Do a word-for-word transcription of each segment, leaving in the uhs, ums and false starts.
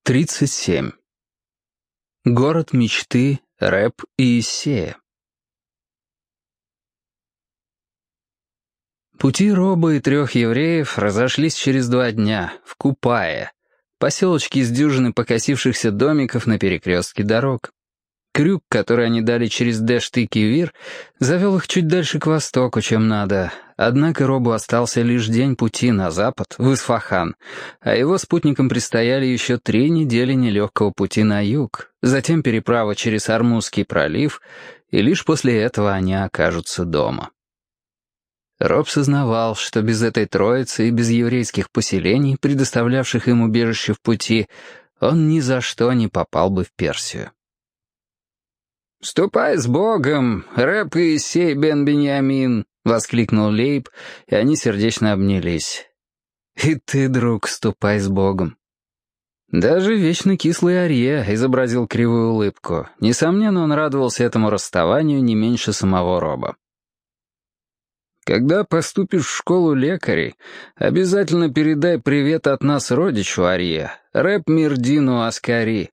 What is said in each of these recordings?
тридцать семь. Город мечты, рэп и Иссея. Пути Роба и трех евреев разошлись через два дня, в Купае, поселочке из дюжины покосившихся домиков на перекрестке дорог. Крюк, который они дали через Дэшт и Кивир, завел их чуть дальше к востоку, чем надо, однако Робу остался лишь день пути на запад, в Исфахан, а его спутникам предстояли еще три недели нелегкого пути на юг, затем переправа через Ормузский пролив, и лишь после этого они окажутся дома. Роб сознавал, что без этой троицы и без еврейских поселений, предоставлявших им убежище в пути, он ни за что не попал бы в Персию. «Ступай с Богом, Рэп и Иссей бен Биньямин!» — воскликнул Лейб, и они сердечно обнялись. «И ты, друг, ступай с Богом!» Даже вечно кислый Арье изобразил кривую улыбку. Несомненно, он радовался этому расставанию не меньше самого Роба. «Когда поступишь в школу лекарей, обязательно передай привет от нас родичу Арье, Рэп Мирдину Аскари»,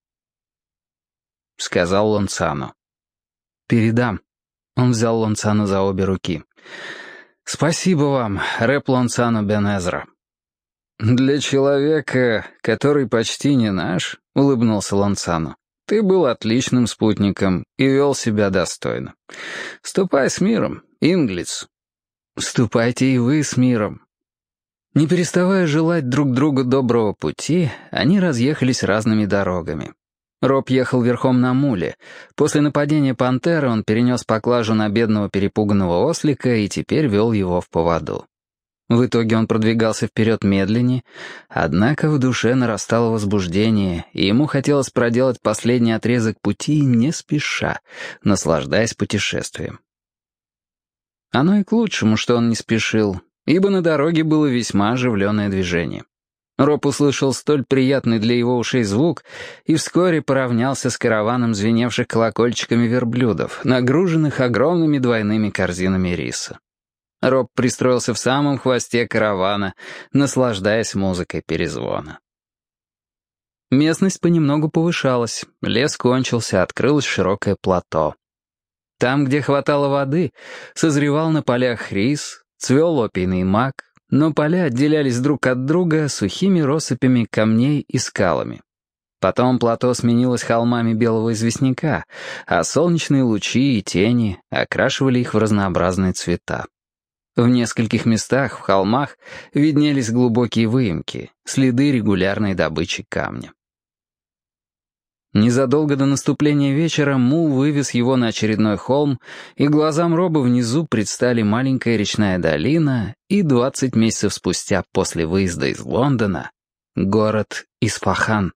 — сказал Лонцано. «Передам». Он взял Лонцано за обе руки. «Спасибо вам, Рэп Лонцано бен Эзра». «Для человека, который почти не наш», — улыбнулся Лонцано, — «ты был отличным спутником и вел себя достойно. Ступай с миром, Инглиц». «Ступайте и вы с миром». Не переставая желать друг другу доброго пути, они разъехались разными дорогами. Роб ехал верхом на муле. После нападения пантеры он перенес поклажу на бедного перепуганного ослика и теперь вел его в поводу. В итоге он продвигался вперед медленнее, однако в душе нарастало возбуждение, и ему хотелось проделать последний отрезок пути не спеша, наслаждаясь путешествием. Оно и к лучшему, что он не спешил, ибо на дороге было весьма оживленное движение. Роб услышал столь приятный для его ушей звук и вскоре поравнялся с караваном звеневших колокольчиками верблюдов, нагруженных огромными двойными корзинами риса. Роб пристроился в самом хвосте каравана, наслаждаясь музыкой перезвона. Местность понемногу повышалась, лес кончился, открылось широкое плато. Там, где хватало воды, созревал на полях рис, цвел опийный мак, но поля отделялись друг от друга сухими россыпями камней и скалами. Потом плато сменилось холмами белого известняка, а солнечные лучи и тени окрашивали их в разнообразные цвета. В нескольких местах в холмах виднелись глубокие выемки, следы регулярной добычи камня. Незадолго до наступления вечера мул вывез его на очередной холм, и глазам Роба внизу предстали маленькая речная долина и двадцать месяцев спустя после выезда из Лондона город Исфахан.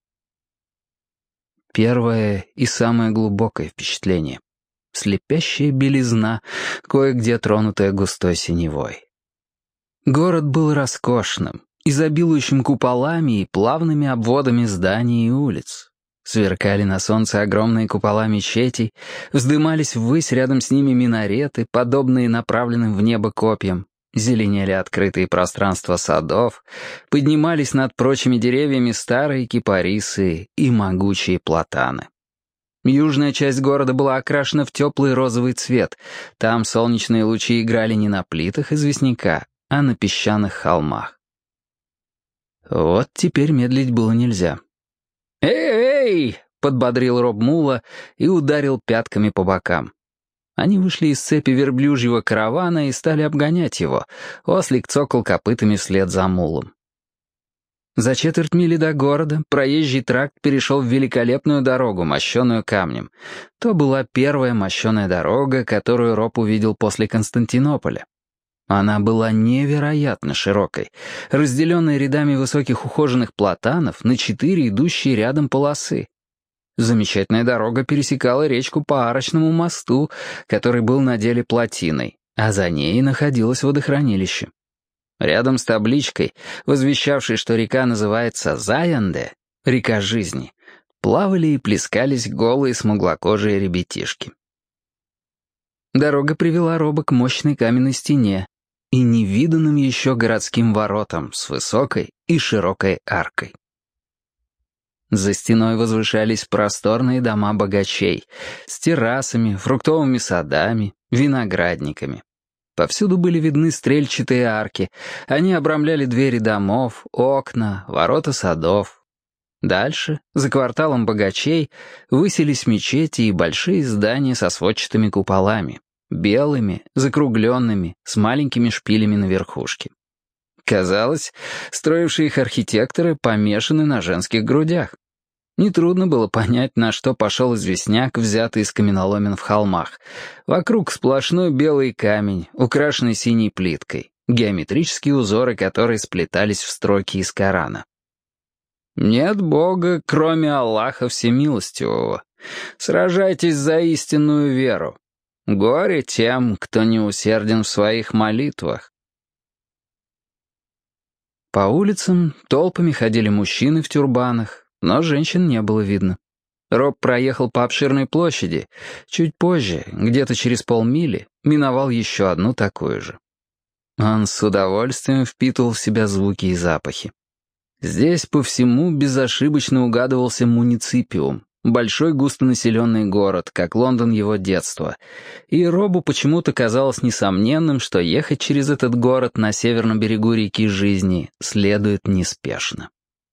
Первое и самое глубокое впечатление. Слепящая белизна, кое-где тронутая густой синевой. Город был роскошным, изобилующим куполами и плавными обводами зданий и улиц. Сверкали на солнце огромные купола мечетей, вздымались ввысь рядом с ними минареты, подобные направленным в небо копьям, зеленели открытые пространства садов, поднимались над прочими деревьями старые кипарисы и могучие платаны. Южная часть города была окрашена в теплый розовый цвет, там солнечные лучи играли не на плитах известняка, а на песчаных холмах. Вот теперь медлить было нельзя. «Эй-эй!» — подбодрил Роб мула и ударил пятками по бокам. Они вышли из цепи верблюжьего каравана и стали обгонять его. Ослик цокал копытами вслед за мулом. За четверть мили до города проезжий тракт перешел в великолепную дорогу, мощеную камнем. То была первая мощеная дорога, которую Роб увидел после Константинополя. Она была невероятно широкой, разделенной рядами высоких ухоженных платанов на четыре идущие рядом полосы. Замечательная дорога пересекала речку по арочному мосту, который был на деле плотиной, а за ней находилось водохранилище. Рядом с табличкой, возвещавшей, что река называется Заянде, река жизни, плавали и плескались голые смуглокожие ребятишки. Дорога привела Роба к мощной каменной стене и невиданным еще городским воротам с высокой и широкой аркой. За стеной возвышались просторные дома богачей с террасами, фруктовыми садами, виноградниками. Повсюду были видны стрельчатые арки, они обрамляли двери домов, окна, ворота садов. Дальше, за кварталом богачей, высились мечети и большие здания со сводчатыми куполами, белыми, закругленными, с маленькими шпилями на верхушке. Казалось, строившие их архитекторы помешаны на женских грудях. Нетрудно было понять, на что пошел известняк, взятый из каменоломен в холмах. Вокруг сплошной белый камень, украшенный синей плиткой, геометрические узоры которой сплетались в строки из Корана. «Нет Бога, кроме Аллаха Всемилостивого. Сражайтесь за истинную веру. Горе тем, кто не усерден в своих молитвах». По улицам толпами ходили мужчины в тюрбанах, но женщин не было видно. Роб проехал по обширной площади. Чуть позже, где-то через полмили, миновал еще одну такую же. Он с удовольствием впитывал в себя звуки и запахи. Здесь по всему безошибочно угадывался муниципиум, большой густонаселенный город, как Лондон его детства, и Робу почему-то казалось несомненным, что ехать через этот город на северном берегу реки Жизни следует неспешно.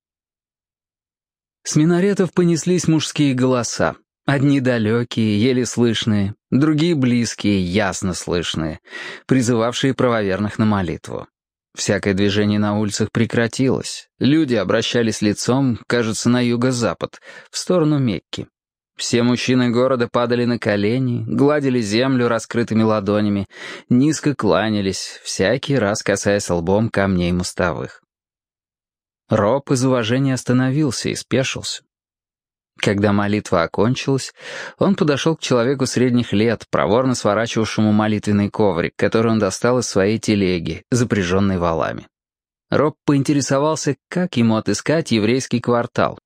С минаретов понеслись мужские голоса. Одни далекие, еле слышные, другие близкие, ясно слышные, призывавшие правоверных на молитву. Всякое движение на улицах прекратилось. Люди обращались лицом, кажется, на юго-запад, в сторону Мекки. Все мужчины города падали на колени, гладили землю раскрытыми ладонями, низко кланялись, всякий раз касаясь лбом камней мостовых. Роб из уважения остановился и спешился. Когда молитва окончилась, он подошел к человеку средних лет, проворно сворачивавшему молитвенный коврик, который он достал из своей телеги, запряженной валами. Роб поинтересовался, как ему отыскать еврейский квартал.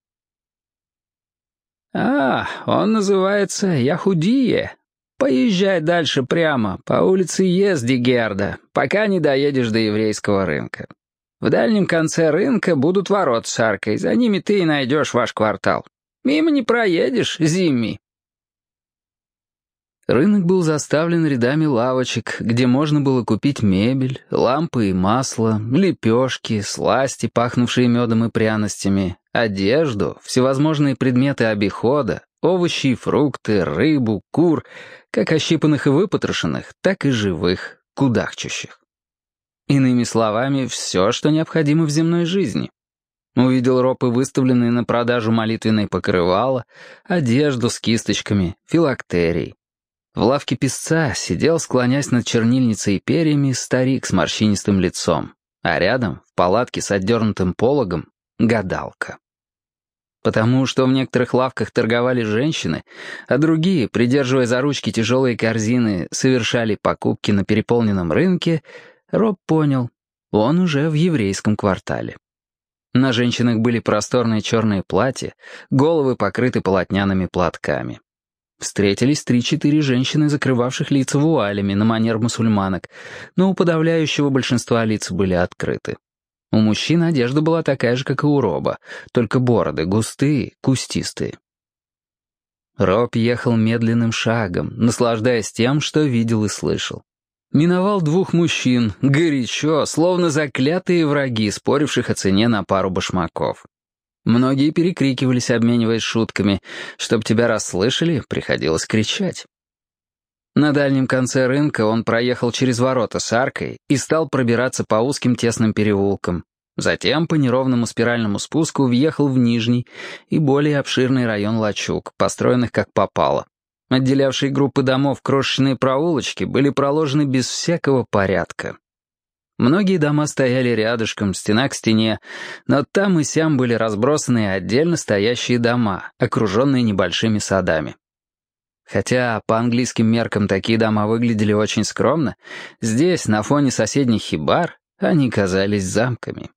«А, он называется Яхудие. Поезжай дальше прямо, по улице Ездигерда, пока не доедешь до еврейского рынка. В дальнем конце рынка будут ворот с аркой, за ними ты и найдешь ваш квартал. Мимо не проедешь, зимми». Рынок был заставлен рядами лавочек, где можно было купить мебель, лампы и масло, лепешки, сласти, пахнувшие медом и пряностями, одежду, всевозможные предметы обихода, овощи и фрукты, рыбу, кур, как ощипанных и выпотрошенных, так и живых, кудахчущих. Иными словами, все, что необходимо в земной жизни. Увидел Роб и выставленные на продажу молитвенные покрывала, одежду с кисточками, филактерий. В лавке песца сидел, склонясь над чернильницей и перьями, старик с морщинистым лицом, а рядом, в палатке с отдернутым пологом, гадалка. Потому что в некоторых лавках торговали женщины, а другие, придерживая за ручки тяжелые корзины, совершали покупки на переполненном рынке, Роб понял, он уже в еврейском квартале. На женщинах были просторные черные платья, головы покрыты полотняными платками. Встретились три-четыре женщины, закрывавших лица вуалями на манер мусульманок, но у подавляющего большинства лица были открыты. У мужчин одежда была такая же, как и у Роба, только бороды густые, кустистые. Роб ехал медленным шагом, наслаждаясь тем, что видел и слышал. Миновал двух мужчин, горячо, словно заклятые враги, споривших о цене на пару башмаков. Многие перекрикивались, обмениваясь шутками. Чтоб тебя расслышали, приходилось кричать. На дальнем конце рынка он проехал через ворота с аркой и стал пробираться по узким тесным переулкам. Затем по неровному спиральному спуску въехал в нижний и более обширный район лачуг, построенных как попало. Отделявшие группы домов крошечные проулочки были проложены без всякого порядка. Многие дома стояли рядышком, стена к стене, но там и сям были разбросаны отдельно стоящие дома, окруженные небольшими садами. Хотя по английским меркам такие дома выглядели очень скромно, здесь, на фоне соседних хибар, они казались замками.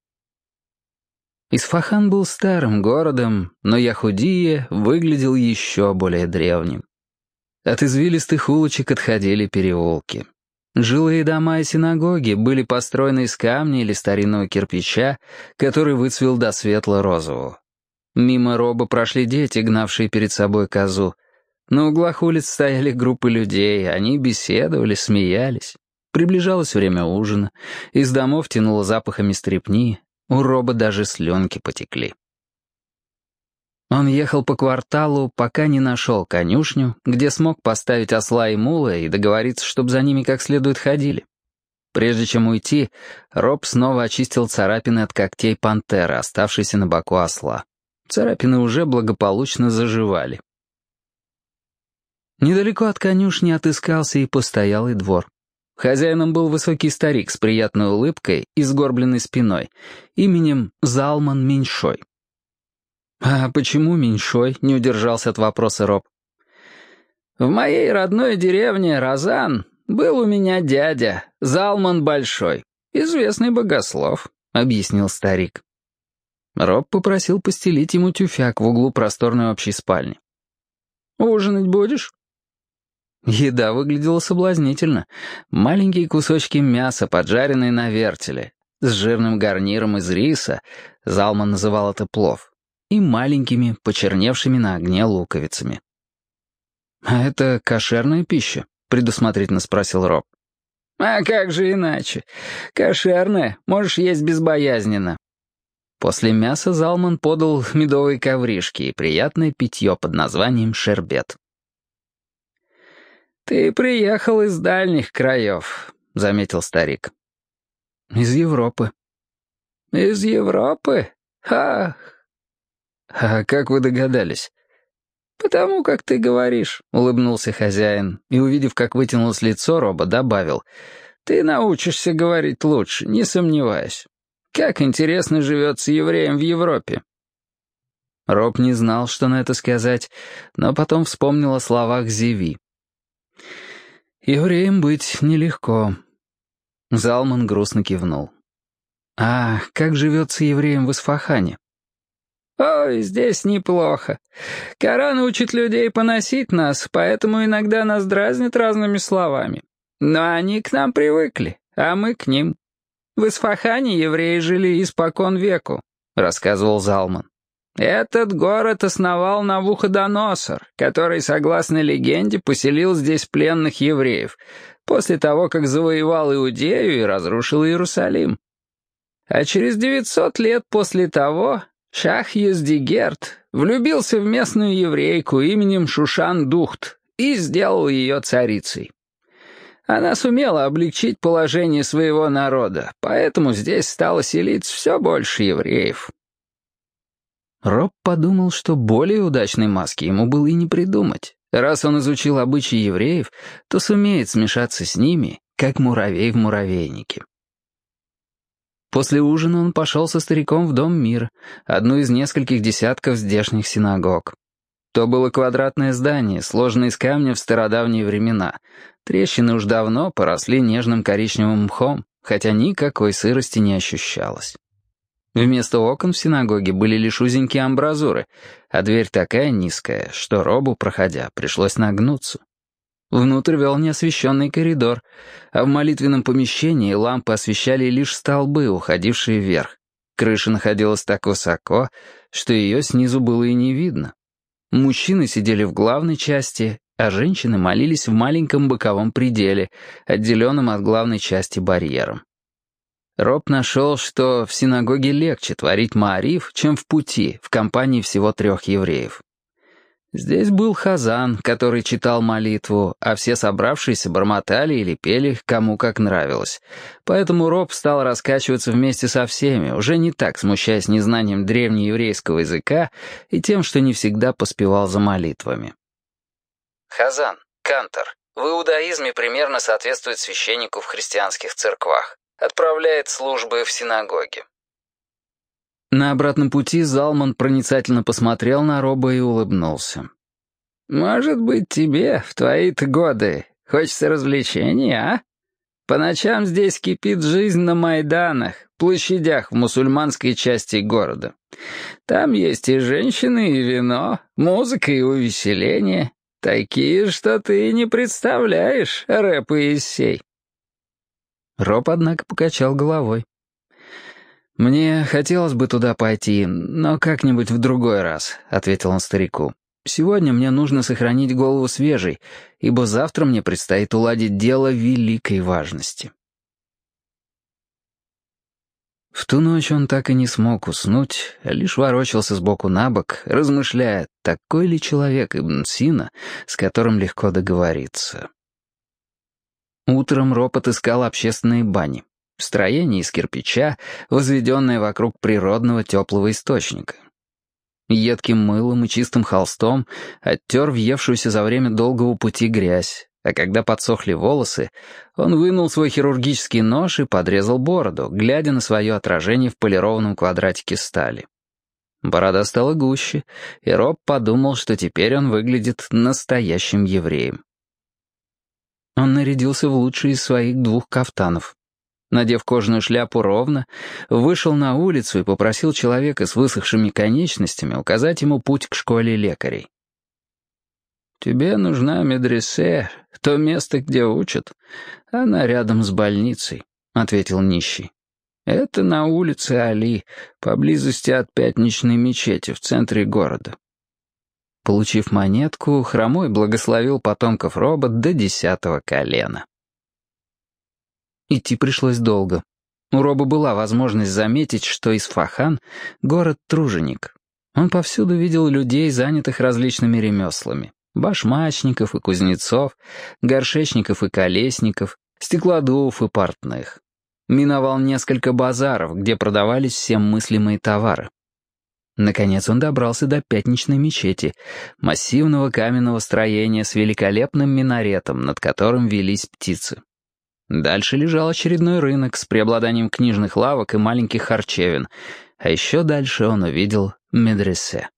Исфахан был старым городом, но Яхудие выглядел еще более древним. От извилистых улочек отходили переулки. Жилые дома и синагоги были построены из камня или старинного кирпича, который выцвел до светло-розового. Мимо Роба прошли дети, гнавшие перед собой козу. На углах улиц стояли группы людей, они беседовали, смеялись. Приближалось время ужина, из домов тянуло запахами стрепни, у Роба даже слюнки потекли. Он ехал по кварталу, пока не нашел конюшню, где смог поставить осла и мула и договориться, чтобы за ними как следует ходили. Прежде чем уйти, Роб снова очистил царапины от когтей пантеры, оставшейся на боку осла. Царапины уже благополучно заживали. Недалеко от конюшни отыскался и постоялый двор. Хозяином был высокий старик с приятной улыбкой и сгорбленной спиной, именем Залман Меньшой. «А почему Меньшой?» — не удержался от вопроса Роб. «В моей родной деревне Розан был у меня дядя, Залман Большой, известный богослов», — объяснил старик. Роб попросил постелить ему тюфяк в углу просторной общей спальни. «Ужинать будешь?» Еда выглядела соблазнительно. Маленькие кусочки мяса, поджаренные на вертеле, с жирным гарниром из риса, Залман называл это плов, и маленькими, почерневшими на огне луковицами. «А это кошерная пища?» — предусмотрительно спросил Роб. «А как же иначе? Кошерная, можешь есть безбоязненно». После мяса Залман подал медовые ковришки и приятное питье под названием шербет. «Ты приехал из дальних краев», — заметил старик. «Из Европы». «Из Европы? Ах!» «А как вы догадались?» «Потому как ты говоришь», — улыбнулся хозяин, и, увидев, как вытянулось лицо Роба, добавил: «Ты научишься говорить лучше, не сомневаюсь. Как интересно живется евреям в Европе». Роб не знал, что на это сказать, но потом вспомнил о словах Зеви. «Евреем быть нелегко». Залман грустно кивнул. «А как живется евреям в Исфахане?» «Ой, здесь неплохо. Коран учит людей поносить нас, поэтому иногда нас дразнят разными словами. Но они к нам привыкли, а мы к ним. В Исфахане евреи жили испокон веку», — рассказывал Залман. «Этот город основал Навуходоносор, который, согласно легенде, поселил здесь пленных евреев, после того, как завоевал Иудею и разрушил Иерусалим. А через девятьсот лет после того Шах Ездигерд влюбился в местную еврейку именем Шушан-Духт и сделал ее царицей. Она сумела облегчить положение своего народа, поэтому здесь стало селиться все больше евреев». Роб подумал, что более удачной маски ему было и не придумать. Раз он изучил обычаи евреев, то сумеет смешаться с ними, как муравей в муравейнике. После ужина он пошел со стариком в Дом мира, одну из нескольких десятков здешних синагог. То было квадратное здание, сложенное из камня в стародавние времена. Трещины уж давно поросли нежным коричневым мхом, хотя никакой сырости не ощущалось. Вместо окон в синагоге были лишь узенькие амбразуры, а дверь такая низкая, что Робу, проходя, пришлось нагнуться. Внутрь вел неосвещенный коридор, а в молитвенном помещении лампы освещали лишь столбы, уходившие вверх. Крыша находилась так высоко, что ее снизу было и не видно. Мужчины сидели в главной части, а женщины молились в маленьком боковом пределе, отделенном от главной части барьером. Роб нашел, что в синагоге легче творить маариф, чем в пути, в компании всего трех евреев. Здесь был хазан, который читал молитву, а все собравшиеся бормотали или пели, кому как нравилось. Поэтому Роб стал раскачиваться вместе со всеми, уже не так смущаясь незнанием древнееврейского языка и тем, что не всегда поспевал за молитвами. Хазан, кантор, в иудаизме примерно соответствует священнику в христианских церквах. Отправляет службы в синагоге. На обратном пути Залман проницательно посмотрел на Роба и улыбнулся. «Может быть, тебе в твои-то годы хочется развлечений, а? По ночам здесь кипит жизнь на майданах, площадях в мусульманской части города. Там есть и женщины, и вино, музыка и увеселение. Такие, что ты не представляешь, рэп и эссей». Роб, однако, покачал головой. «Мне хотелось бы туда пойти, но как-нибудь в другой раз», — ответил он старику. «Сегодня мне нужно сохранить голову свежей, ибо завтра мне предстоит уладить дело великой важности». В ту ночь он так и не смог уснуть, а лишь ворочался сбоку на бок, размышляя, такой ли человек Ибн Сина, с которым легко договориться. Утром Роб отыскал общественные бани. Строение из кирпича, возведенное вокруг природного теплого источника. Едким мылом и чистым холстом оттер въевшуюся за время долгого пути грязь, а когда подсохли волосы, он вынул свой хирургический нож и подрезал бороду, глядя на свое отражение в полированном квадратике стали. Борода стала гуще, и Роб подумал, что теперь он выглядит настоящим евреем. Он нарядился в лучший из своих двух кафтанов. Надев кожаную шляпу ровно, вышел на улицу и попросил человека с высохшими конечностями указать ему путь к школе лекарей. «Тебе нужна медресе, то место, где учат. Она рядом с больницей», — ответил нищий. «Это на улице Али, поблизости от пятничной мечети в центре города». Получив монетку, хромой благословил потомков Роба до десятого колена. Идти пришлось долго. У Роба была возможность заметить, что Исфахан — город-труженик. Он повсюду видел людей, занятых различными ремеслами. Башмачников и кузнецов, горшечников и колесников, стеклодувов и портных. Миновал несколько базаров, где продавались все мыслимые товары. Наконец он добрался до пятничной мечети, массивного каменного строения с великолепным минаретом, над которым велись птицы. Дальше лежал очередной рынок с преобладанием книжных лавок и маленьких харчевин, а еще дальше он увидел медресе.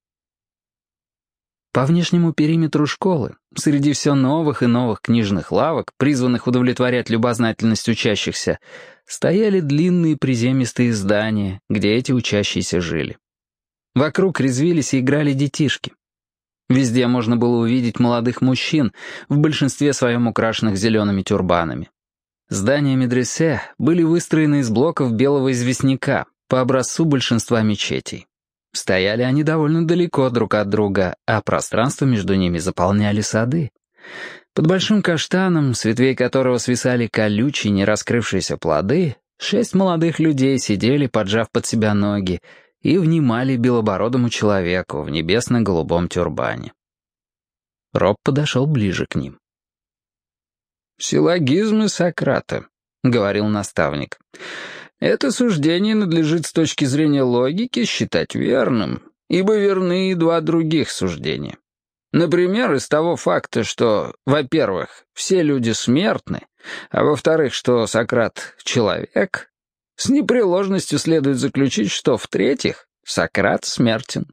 По внешнему периметру школы, среди все новых и новых книжных лавок, призванных удовлетворять любознательность учащихся, стояли длинные приземистые здания, где эти учащиеся жили. Вокруг резвились и играли детишки. Везде можно было увидеть молодых мужчин, в большинстве своем украшенных зелеными тюрбанами. Здания медресе были выстроены из блоков белого известняка, по образцу большинства мечетей. Стояли они довольно далеко друг от друга, а пространство между ними заполняли сады. Под большим каштаном, с ветвей которого свисали колючие, не раскрывшиеся плоды, шесть молодых людей сидели, поджав под себя ноги, и внимали белобородому человеку в небесно-голубом тюрбане. Роб подошел ближе к ним. «Силлогизмы Сократа», — говорил наставник. «Это суждение надлежит с точки зрения логики считать верным, ибо верны и два других суждения. Например, из того факта, что, во-первых, все люди смертны, а во-вторых, что Сократ — человек, с непреложностью следует заключить, что, в-третьих, Сократ смертен».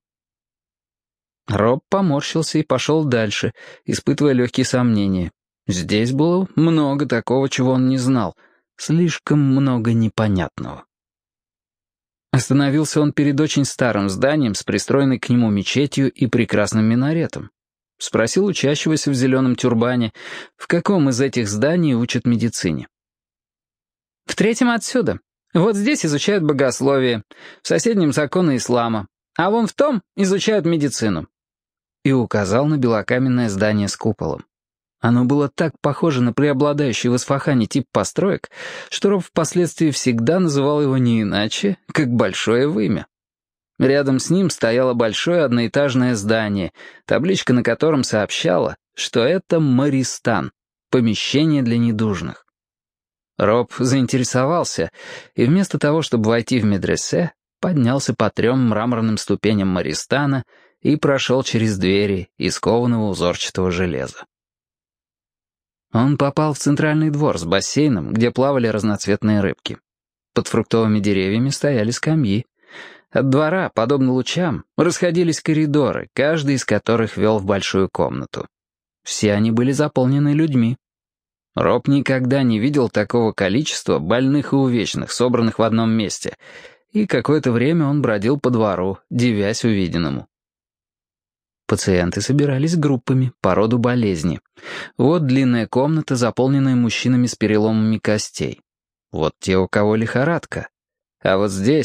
Роб поморщился и пошел дальше, испытывая легкие сомнения. Здесь было много такого, чего он не знал, слишком много непонятного. Остановился он перед очень старым зданием с пристроенной к нему мечетью и прекрасным минаретом. Спросил учащегося в зеленом тюрбане, в каком из этих зданий учат медицине. «В третьем отсюда. Вот здесь изучают богословие, в соседнем законы ислама, а вон в том изучают медицину». И указал на белокаменное здание с куполом. Оно было так похоже на преобладающий в Исфахане тип построек, что Роб впоследствии всегда называл его не иначе, как большое вымя. Рядом с ним стояло большое одноэтажное здание, табличка на котором сообщала, что это Маристан, помещение для недужных. Роб заинтересовался, и вместо того, чтобы войти в медресе, поднялся по трем мраморным ступеням Маристана и прошел через двери из кованого узорчатого железа. Он попал в центральный двор с бассейном, где плавали разноцветные рыбки. Под фруктовыми деревьями стояли скамьи. От двора, подобно лучам, расходились коридоры, каждый из которых вел в большую комнату. Все они были заполнены людьми. Роб никогда не видел такого количества больных и увечных, собранных в одном месте, и какое-то время он бродил по двору, дивясь увиденному. Пациенты собирались группами по роду болезни. Вот длинная комната, заполненная мужчинами с переломами костей. Вот те, у кого лихорадка. А вот здесь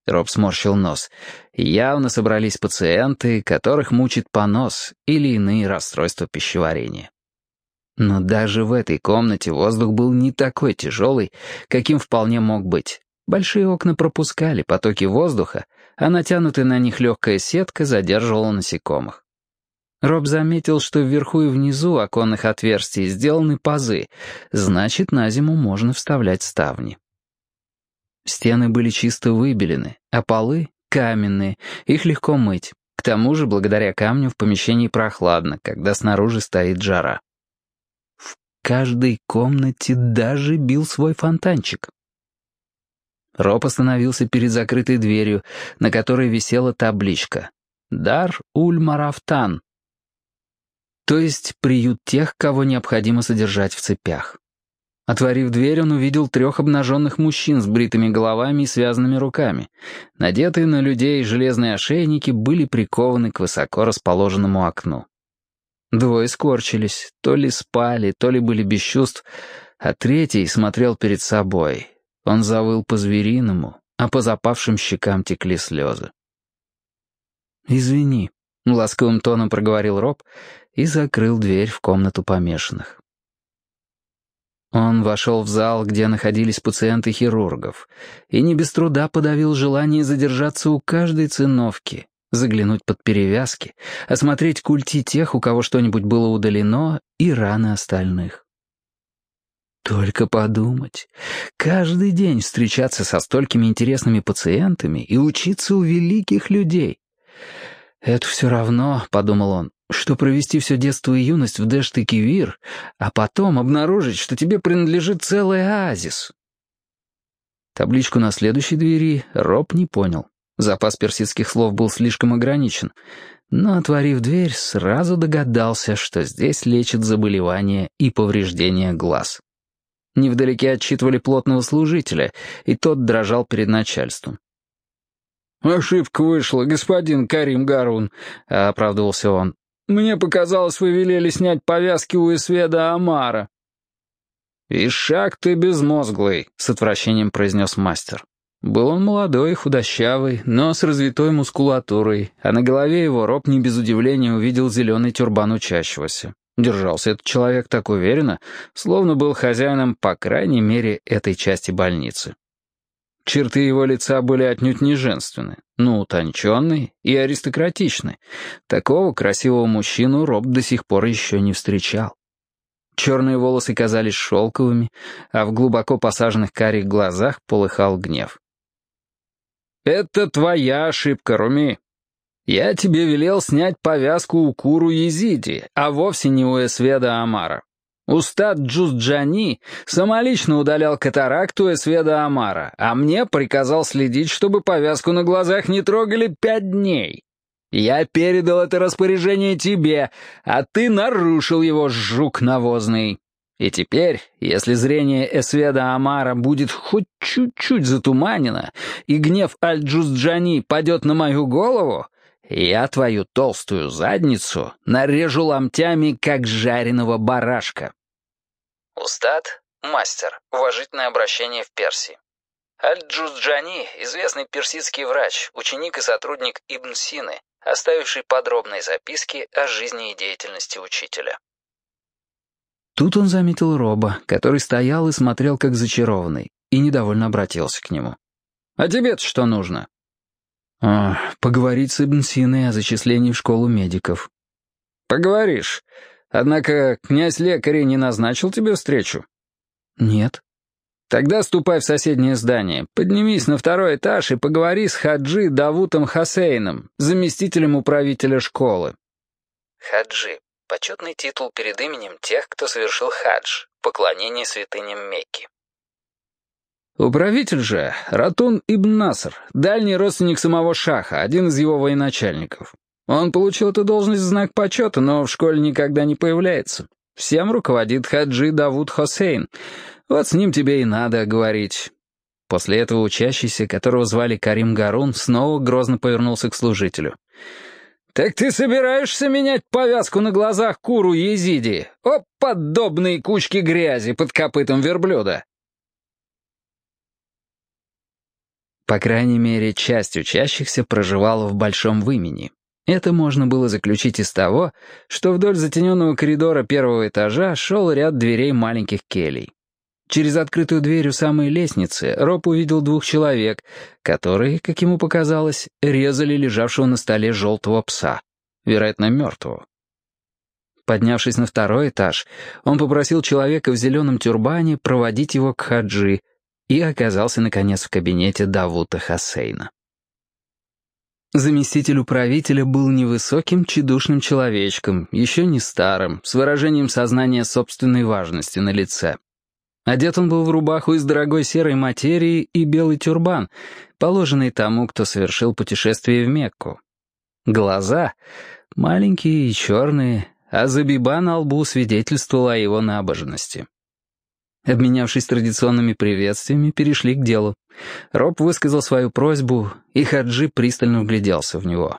Роб сморщил нос. Явно собрались пациенты, которых мучит понос или иные расстройства пищеварения. Но даже в этой комнате воздух был не такой тяжелый, каким вполне мог быть. Большие окна пропускали потоки воздуха, а натянутая на них легкая сетка задерживала насекомых. Роб заметил, что вверху и внизу оконных отверстий сделаны пазы, значит, на зиму можно вставлять ставни. Стены были чисто выбелены, а полы — каменные, их легко мыть. К тому же, благодаря камню в помещении прохладно, когда снаружи стоит жара. В каждой комнате даже бил свой фонтанчик. Роб остановился перед закрытой дверью, на которой висела табличка «Дар уль-Марафтан», то есть приют тех, кого необходимо содержать в цепях. Отворив дверь, он увидел трех обнаженных мужчин с бритыми головами и связанными руками. Надетые на людей железные ошейники были прикованы к высоко расположенному окну. Двое скорчились, то ли спали, то ли были без чувств, а третий смотрел перед собой. Он завыл по-звериному, а по запавшим щекам текли слезы. «Извини», — ласковым тоном проговорил Роб и закрыл дверь в комнату помешанных. Он вошел в зал, где находились пациенты хирургов, и не без труда подавил желание задержаться у каждой циновки, заглянуть под перевязки, осмотреть культи тех, у кого что-нибудь было удалено, и раны остальных. Только подумать, каждый день встречаться со столькими интересными пациентами и учиться у великих людей. «Это все равно», — подумал он, — «что провести все детство и юность в Дэшт-и-Кивир, а потом обнаружить, что тебе принадлежит целый оазис». Табличку на следующей двери Роб не понял. Запас персидских слов был слишком ограничен, но, отворив дверь, сразу догадался, что здесь лечат заболевания и повреждения глаз. Невдалеке отчитывали плотного служителя, и тот дрожал перед начальством. «Ошибка вышла, господин Карим Гарун», — оправдывался он. «Мне показалось, вы велели снять повязки у Эсведа Амара». «Ишак ты безмозглый», — с отвращением произнес мастер. Был он молодой и худощавый, но с развитой мускулатурой, а на голове его Роб не без удивления увидел зеленый тюрбан учащегося. Держался этот человек так уверенно, словно был хозяином, по крайней мере, этой части больницы. Черты его лица были отнюдь не женственны, но утонченные и аристократичны. Такого красивого мужчину Роб до сих пор еще не встречал. Черные волосы казались шелковыми, а в глубоко посаженных карих глазах полыхал гнев. «Это твоя ошибка, Руми. Я тебе велел снять повязку у Куру Езиди, а вовсе не у Эсведа Амара. Устад Джузджани самолично удалял катаракту Эсведа Амара, а мне приказал следить, чтобы повязку на глазах не трогали пять дней. Я передал это распоряжение тебе, а ты нарушил его, жук навозный. И теперь, если зрение Эсведа Амара будет хоть чуть-чуть затуманено, и гнев Аль-Джузджани падет на мою голову, я твою толстую задницу нарежу ломтями, как жареного барашка». Устад — мастер, уважительное обращение в Персии. Аль-Джузджани — известный персидский врач, ученик и сотрудник Ибн Сины, оставивший подробные записки о жизни и деятельности учителя. Тут он заметил Роба, который стоял и смотрел как зачарованный, и недовольно обратился к нему. «А тебе-то что нужно?» А, «Поговорить с Ибн Синой о зачислении в школу медиков». «Поговоришь. Однако князь-лекарь не назначил тебе встречу?» «Нет». «Тогда ступай в соседнее здание, поднимись на второй этаж и поговори с Хаджи Давутом Хасейном, заместителем управителя школы». Хаджи — почетный титул перед именем тех, кто совершил хадж, поклонение святыням Мекки. Управитель же — Ратун ибн Наср, дальний родственник самого шаха, один из его военачальников. Он получил эту должность в знак почета, но в школе никогда не появляется. Всем руководит Хаджи Давуд Хосейн. Вот с ним тебе и надо говорить». После этого учащийся, которого звали Карим Гарун, снова грозно повернулся к служителю. «Так ты собираешься менять повязку на глазах Куру Езиди? О, подобные кучки грязи под копытом верблюда!» По крайней мере, часть учащихся проживала в Большом Вымени. Это можно было заключить из того, что вдоль затененного коридора первого этажа шел ряд дверей маленьких келей. Через открытую дверь у самой лестницы Роб увидел двух человек, которые, как ему показалось, резали лежавшего на столе желтого пса, вероятно, мертвого. Поднявшись на второй этаж, он попросил человека в зеленом тюрбане проводить его к Хаджи и оказался, наконец, в кабинете Давута Хасейна. Заместитель управителя был невысоким, тщедушным человечком, еще не старым, с выражением сознания собственной важности на лице. Одет он был в рубаху из дорогой серой материи и белый тюрбан, положенный тому, кто совершил путешествие в Мекку. Глаза маленькие и черные, а забиба на лбу свидетельствовала о его набожности. Обменявшись традиционными приветствиями, перешли к делу. Роб высказал свою просьбу, и Хаджи пристально вгляделся в него.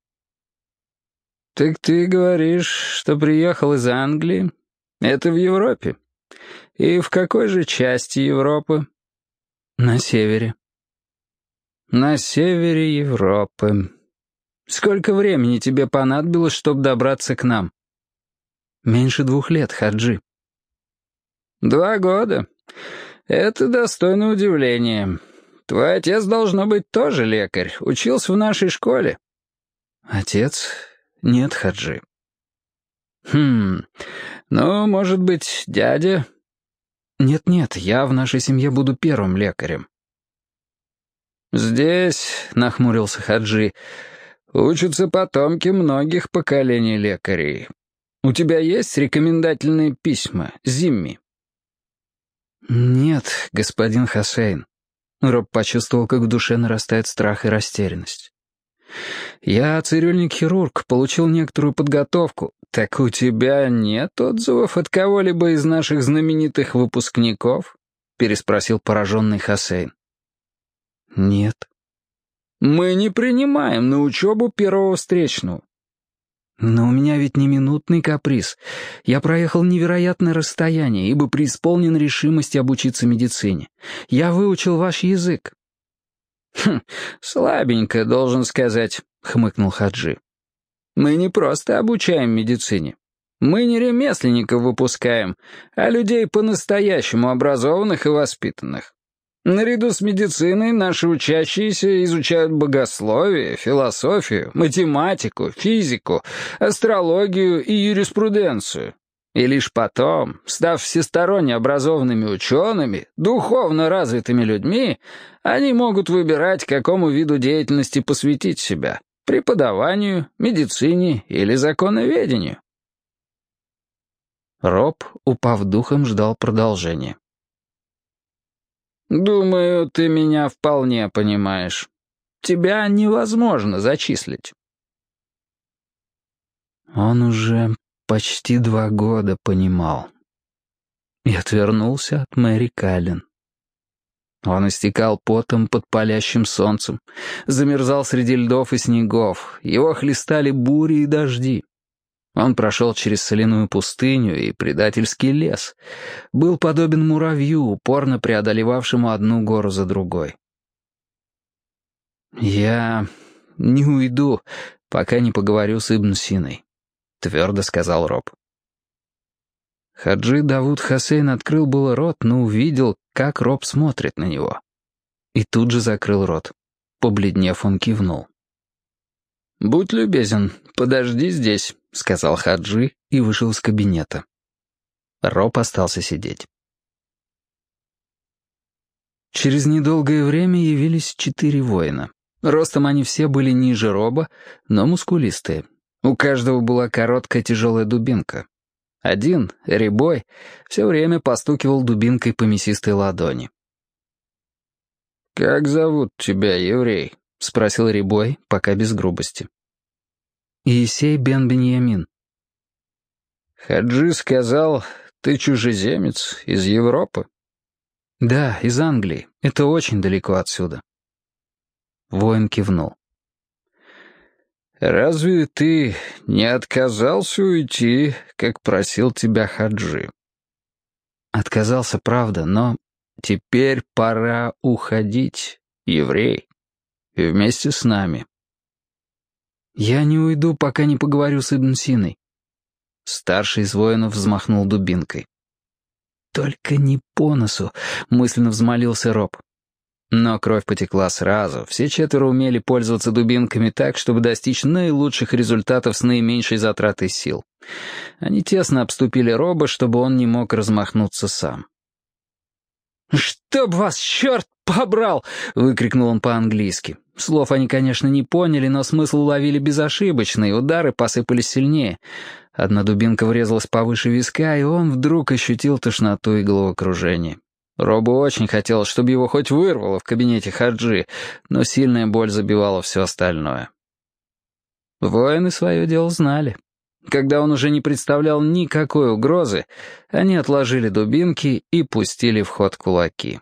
«Так ты говоришь, что приехал из Англии? Это в Европе? И в какой же части Европы?» «На севере». «На севере Европы. Сколько времени тебе понадобилось, чтобы добраться к нам?» «Меньше двух лет, Хаджи». «Два года. Это достойно удивления. Твой отец, должно быть, тоже лекарь, учился в нашей школе». «Отец? Нет, Хаджи». «Хм, ну, может быть, дядя?» «Нет-нет, я в нашей семье буду первым лекарем». «Здесь, — нахмурился Хаджи, — учатся потомки многих поколений лекарей. У тебя есть рекомендательные письма, Зимми?» «Нет, господин Хасейн». Роб почувствовал, как в душе нарастает страх и растерянность. «Я цирюльник-хирург, получил некоторую подготовку. Так у тебя нет отзывов от кого-либо из наших знаменитых выпускников?» — переспросил пораженный Хасейн. «Нет». «Мы не принимаем на учебу первого встречного». «Но у меня ведь не минутный каприз. Я проехал невероятное расстояние, ибо преисполнен решимости обучиться медицине. Я выучил ваш язык». «Хм, слабенько, должен сказать», — хмыкнул Хаджи. «Мы не просто обучаем медицине. Мы не ремесленников выпускаем, а людей по-настоящему образованных и воспитанных. Наряду с медициной наши учащиеся изучают богословие, философию, математику, физику, астрологию и юриспруденцию. И лишь потом, став всесторонне образованными учеными, духовно развитыми людьми, они могут выбирать, какому виду деятельности посвятить себя — преподаванию, медицине или законоведению». Роб, упав духом, ждал продолжения. «Думаю, ты меня вполне понимаешь. Тебя невозможно зачислить». Он уже почти два года понимал. И отвернулся от Мэри Каллен. Он истекал потом под палящим солнцем, замерзал среди льдов и снегов, его хлестали бури и дожди. Он прошел через соляную пустыню и предательский лес, был подобен муравью, упорно преодолевавшему одну гору за другой. «Я не уйду, пока не поговорю с Ибн Синой», — твердо сказал Роб. Хаджи Давуд Хасейн открыл было рот, но увидел, как Роб смотрит на него. И тут же закрыл рот. Побледнев, он кивнул. «Будь любезен, подожди здесь», — сказал Хаджи и вышел из кабинета. Роб остался сидеть. Через недолгое время явились четыре воина. Ростом они все были ниже Роба, но мускулистые. У каждого была короткая тяжелая дубинка. Один, Рябой, все время постукивал дубинкой по мясистой ладони. «Как зовут тебя, еврей?» — спросил Рябой, пока без грубости. «Иисей бен Беньямин». «Хаджи сказал, ты чужеземец из Европы?» «Да, из Англии. Это очень далеко отсюда». Воин кивнул. «Разве ты не отказался уйти, как просил тебя Хаджи?» «Отказался, правда, но теперь пора уходить», еврей. И вместе с нами. «Я не уйду, пока не поговорю с Ибн Синой». Старший из воинов взмахнул дубинкой. «Только не по носу», — мысленно взмолился Роб. Но кровь потекла сразу. Все четверо умели пользоваться дубинками так, чтобы достичь наилучших результатов с наименьшей затратой сил. Они тесно обступили Роба, чтобы он не мог размахнуться сам. «Чтоб вас черт побрал!» — выкрикнул он по-английски. Слов они, конечно, не поняли, но смысл уловили безошибочно, и удары посыпались сильнее. Одна дубинка врезалась повыше виска, и он вдруг ощутил тошноту и головокружение. Робу очень хотелось, чтобы его хоть вырвало в кабинете Хаджи, но сильная боль забивала все остальное. Воины свое дело знали. Когда он уже не представлял никакой угрозы, они отложили дубинки и пустили в ход кулаки.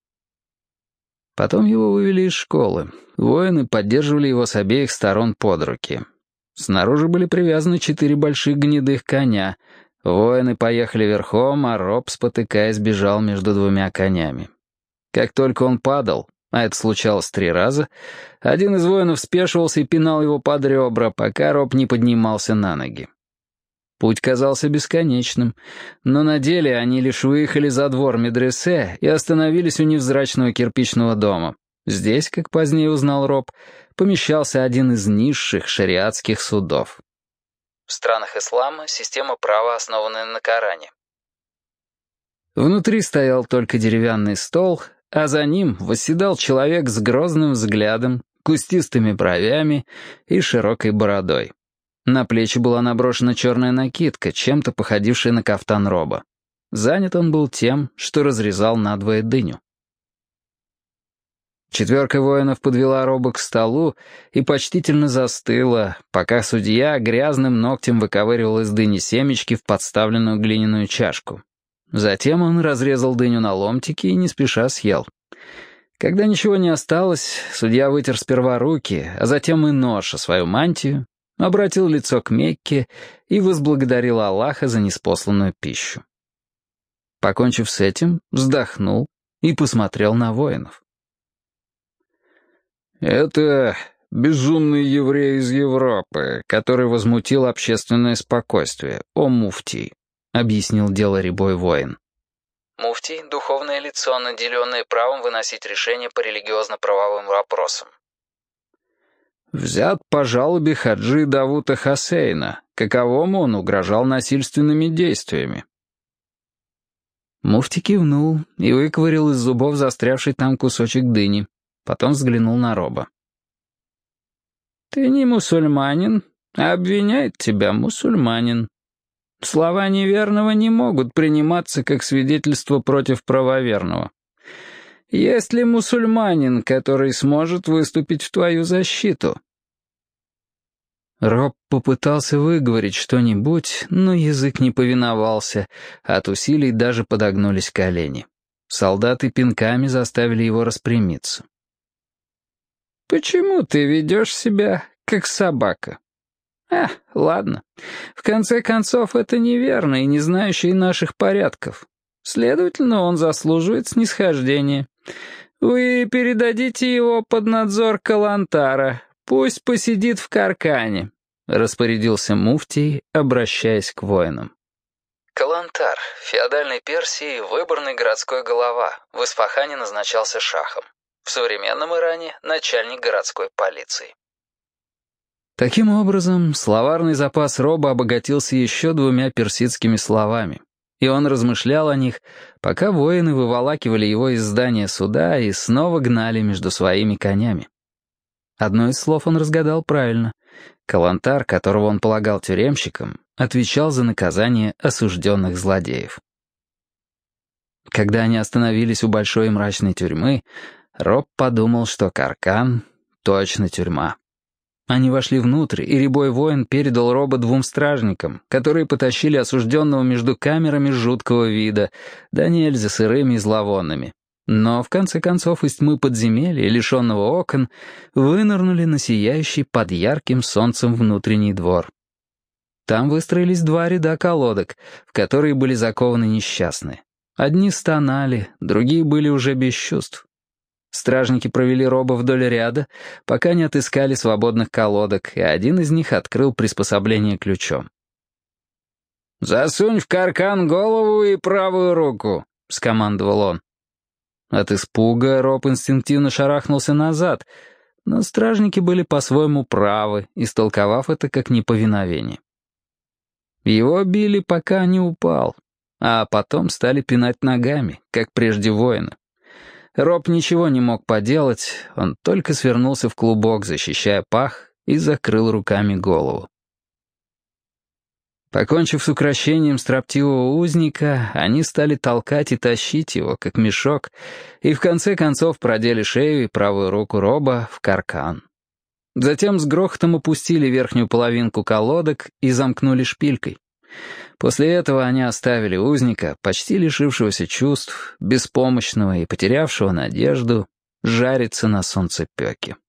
Потом его вывели из школы. Воины поддерживали его с обеих сторон под руки. Снаружи были привязаны четыре больших гнедых коня. Воины поехали верхом, а Роб, спотыкаясь, бежал между двумя конями. Как только он падал, а это случалось три раза, один из воинов спешивался и пинал его под ребра, пока Роб не поднимался на ноги. Путь казался бесконечным, но на деле они лишь выехали за двор медресе и остановились у невзрачного кирпичного дома. Здесь, как позднее узнал Роб, помещался один из низших шариатских судов. В странах ислама система права, основанная на Коране. Внутри стоял только деревянный стол, а за ним восседал человек с грозным взглядом, кустистыми бровями и широкой бородой. На плечи была наброшена черная накидка, чем-то походившая на кафтан Роба. Занят он был тем, что разрезал надвое дыню. Четверка воинов подвела Роба к столу и почтительно застыла, пока судья грязным ногтем выковыривал из дыни семечки в подставленную глиняную чашку. Затем он разрезал дыню на ломтики и не спеша съел. Когда ничего не осталось, судья вытер сперва руки, а затем и нож о свою мантию, обратил лицо к Мекке и возблагодарил Аллаха за ниспосланную пищу. Покончив с этим, вздохнул и посмотрел на воинов. «Это безумный еврей из Европы, который возмутил общественное спокойствие, о муфтий», — объяснил дело рябой воин. Муфтий — духовное лицо, наделенное правом выносить решения по религиозно-правовым вопросам. Взят по жалобе хаджи Давута Хасейна, каковому он угрожал насильственными действиями. Муфти кивнул и выковырял из зубов застрявший там кусочек дыни. Потом взглянул на Роба. «Ты не мусульманин, а обвиняет тебя мусульманин. Слова неверного не могут приниматься как свидетельство против правоверного. Есть ли мусульманин, который сможет выступить в твою защиту?» Роб попытался выговорить что-нибудь, но язык не повиновался, от усилий даже подогнулись колени. Солдаты пинками заставили его распрямиться. «Почему ты ведешь себя, как собака? А, ладно. В конце концов, это неверно и не знающий наших порядков. Следовательно, он заслуживает снисхождения. Вы передадите его под надзор Калантара. Пусть посидит в Каркане», — распорядился муфтий, обращаясь к воинам. Калантар, в феодальной Персии выборный городской голова, в Исфахане назначался шахом. В современном Иране — начальник городской полиции. Таким образом, словарный запас Роба обогатился еще двумя персидскими словами, и он размышлял о них, пока воины выволакивали его из здания суда и снова гнали между своими конями. Одно из слов он разгадал правильно. Калантар, которого он полагал тюремщиком, отвечал за наказание осужденных злодеев. Когда они остановились у большой и мрачной тюрьмы, Роб подумал, что Каркан — точно тюрьма. Они вошли внутрь, и рябой воин передал Роба двум стражникам, которые потащили осужденного между камерами жуткого вида, да нельзя сырыми и зловонными. Но, в конце концов, из тьмы подземелья, лишенного окон, вынырнули на сияющий под ярким солнцем внутренний двор. Там выстроились два ряда колодок, в которые были закованы несчастные. Одни стонали, другие были уже без чувств. Стражники провели Роба вдоль ряда, пока не отыскали свободных колодок, и один из них открыл приспособление ключом. «Засунь в каркан голову и правую руку», — скомандовал он. От испуга Роб инстинктивно шарахнулся назад, но стражники были по-своему правы, истолковав это как неповиновение. Его били, пока не упал, а потом стали пинать ногами, как прежде воины. Роб ничего не мог поделать, он только свернулся в клубок, защищая пах, и закрыл руками голову. Покончив с укрощением строптивого узника, они стали толкать и тащить его, как мешок, и в конце концов продели шею и правую руку Роба в каркан. Затем с грохотом опустили верхнюю половинку колодок и замкнули шпилькой. После этого они оставили узника, почти лишившегося чувств, беспомощного и потерявшего надежду, жариться на солнцепёке.